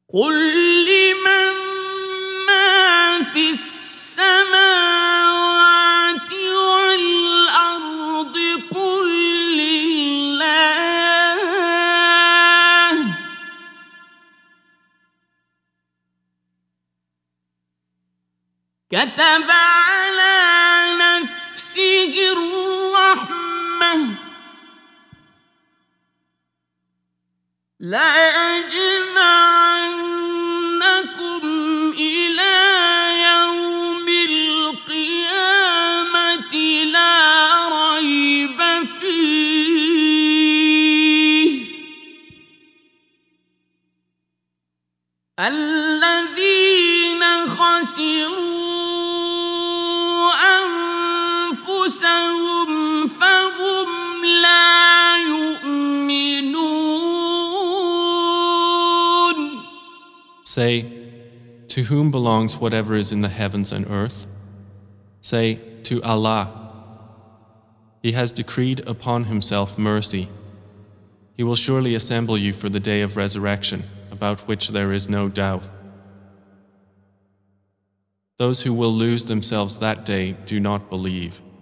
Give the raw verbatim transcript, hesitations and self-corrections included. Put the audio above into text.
قل لمن ما في السماوات والأرض قل لله كتب على نفسه الرحمة ليجمعنكم إلى يوم القيامة لا ريب فيه الذين خسروا أنفسهم فهم لا يؤمنون. Say, to whom belongs whatever is in the heavens and earth? Say, to Allah. He has decreed upon Himself mercy. He will surely assemble you for the day of resurrection, about which there is no doubt. Those who will lose themselves that day do not believe.